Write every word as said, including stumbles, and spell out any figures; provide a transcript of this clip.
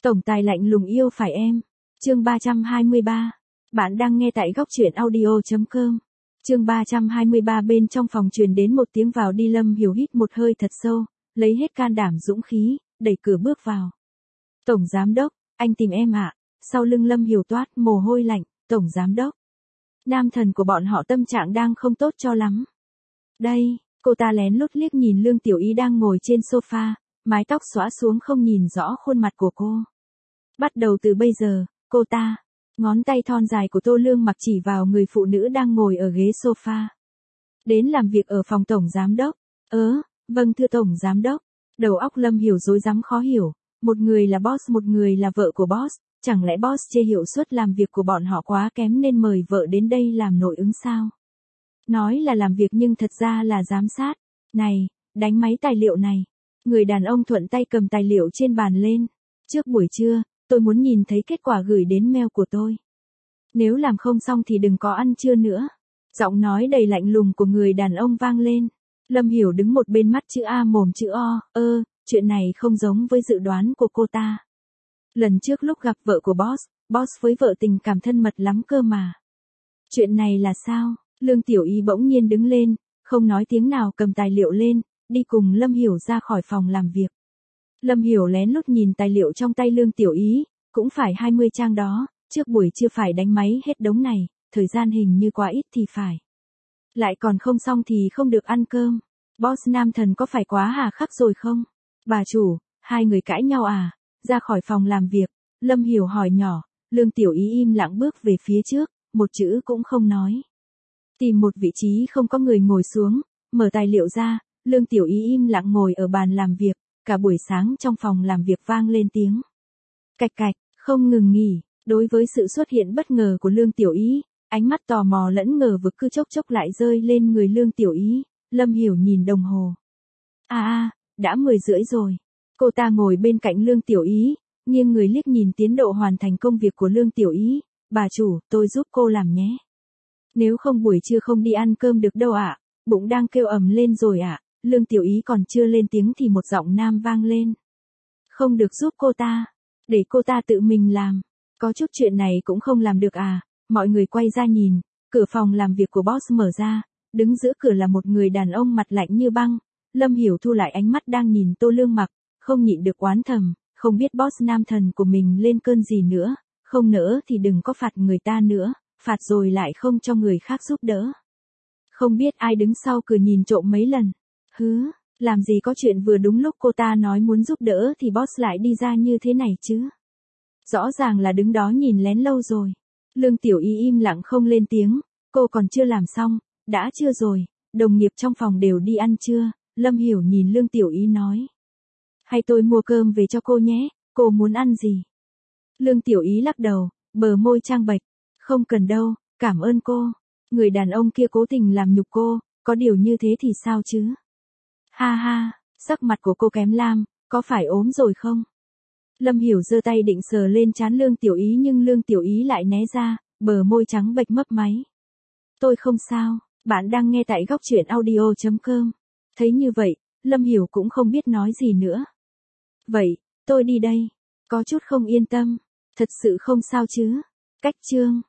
Tổng tài lạnh lùng yêu phải em. Chương ba trăm hai mươi ba. Bạn đang nghe tại góc truyện audio chấm com. Chương ba trăm hai mươi ba. Bên trong phòng truyền đến một tiếng vào đi. Lâm Hiểu hít một hơi thật sâu, lấy hết can đảm dũng khí, đẩy cửa bước vào. Tổng giám đốc, anh tìm em ạ. Sau lưng Lâm Hiểu toát mồ hôi lạnh. Tổng giám đốc. Nam thần của bọn họ tâm trạng đang không tốt cho lắm. Đây, cô ta lén lút liếc nhìn Lương Tiểu Ý đang ngồi trên sofa, mái tóc xõa xuống không nhìn rõ khuôn mặt của cô. Bắt đầu từ bây giờ, cô ta, ngón tay thon dài của Tô Lương Mặc chỉ vào người phụ nữ đang ngồi ở ghế sofa. Đến làm việc ở phòng tổng giám đốc. Ớ, vâng thưa tổng giám đốc. Đầu óc Lâm Hiểu rối rắm khó hiểu, một người là boss, một người là vợ của boss, chẳng lẽ boss chê hiệu suất làm việc của bọn họ quá kém nên mời vợ đến đây làm nội ứng sao? Nói là làm việc nhưng thật ra là giám sát. Này, đánh máy tài liệu này. Người đàn ông thuận tay cầm tài liệu trên bàn lên. Trước buổi trưa, tôi muốn nhìn thấy kết quả gửi đến mail của tôi. Nếu làm không xong thì đừng có ăn trưa nữa. Giọng nói đầy lạnh lùng của người đàn ông vang lên. Lâm Hiểu đứng một bên mắt chữ A mồm chữ O. Ơ, chuyện này không giống với dự đoán của cô ta. Lần trước lúc gặp vợ của boss, boss với vợ tình cảm thân mật lắm cơ mà. Chuyện này là sao? Lương Tiểu Ý bỗng nhiên đứng lên, không nói tiếng nào cầm tài liệu lên, đi cùng Lâm Hiểu ra khỏi phòng làm việc. Lâm Hiểu lén lút nhìn tài liệu trong tay Lương Tiểu Ý, cũng phải hai mươi trang đó, trước buổi trưa phải đánh máy hết đống này, thời gian hình như quá ít thì phải. Lại còn không xong thì không được ăn cơm. Boss nam thần có phải quá hà khắc rồi không? Bà chủ, hai người cãi nhau à? Ra khỏi phòng làm việc, Lâm Hiểu hỏi nhỏ, Lương Tiểu Ý im lặng bước về phía trước, một chữ cũng không nói. Tìm một vị trí không có người ngồi xuống, mở tài liệu ra, Lương Tiểu Ý im lặng ngồi ở bàn làm việc, cả buổi sáng trong phòng làm việc vang lên tiếng cạch cạch, không ngừng nghỉ. Đối với sự xuất hiện bất ngờ của Lương Tiểu Ý, ánh mắt tò mò lẫn ngờ vực cứ chốc chốc lại rơi lên người Lương Tiểu Ý. Lâm Hiểu nhìn đồng hồ. À à, đã mười rưỡi rồi. Cô ta ngồi bên cạnh Lương Tiểu Ý, nghiêng người liếc nhìn tiến độ hoàn thành công việc của Lương Tiểu Ý. Bà chủ, tôi giúp cô làm nhé. Nếu không buổi trưa không đi ăn cơm được đâu ạ, bụng đang kêu ầm lên rồi ạ. Lương Tiểu Ý còn chưa lên tiếng thì một giọng nam vang lên. Không được giúp cô ta, để cô ta tự mình làm. Có chút chuyện này cũng không làm được à? Mọi người quay ra nhìn, cửa phòng làm việc của boss mở ra, đứng giữa cửa là một người đàn ông mặt lạnh như băng. Lâm Hiểu thu lại ánh mắt đang nhìn Tô Lương Mặc, không nhịn được oán thầm, không biết boss nam thần của mình lên cơn gì nữa, không nỡ thì đừng có phạt người ta nữa, phạt rồi lại không cho người khác giúp đỡ. Không biết ai đứng sau cửa nhìn trộm mấy lần. Hứ, làm gì có chuyện vừa đúng lúc cô ta nói muốn giúp đỡ thì boss lại đi ra như thế này chứ. Rõ ràng là đứng đó nhìn lén lâu rồi. Lương Tiểu Ý im lặng không lên tiếng, cô còn chưa làm xong, đã trưa rồi, đồng nghiệp trong phòng đều đi ăn trưa. Lâm Hiểu nhìn Lương Tiểu Ý nói. Hay tôi mua cơm về cho cô nhé, cô muốn ăn gì? Lương Tiểu Ý lắc đầu, bờ môi trang bệch. Không cần đâu, cảm ơn cô. Người đàn ông kia cố tình làm nhục cô, có điều như thế thì sao chứ? Ha ha, sắc mặt của cô kém lam, có phải ốm rồi không? Lâm Hiểu giơ tay định sờ lên trán Lương Tiểu Ý nhưng Lương Tiểu Ý lại né ra, bờ môi trắng bệch mấp máy. Tôi không sao, bạn đang nghe tại góc truyện audio chấm com. Thấy như vậy, Lâm Hiểu cũng không biết nói gì nữa. Vậy, tôi đi đây. Có chút không yên tâm. Thật sự không sao chứ? Cách chương.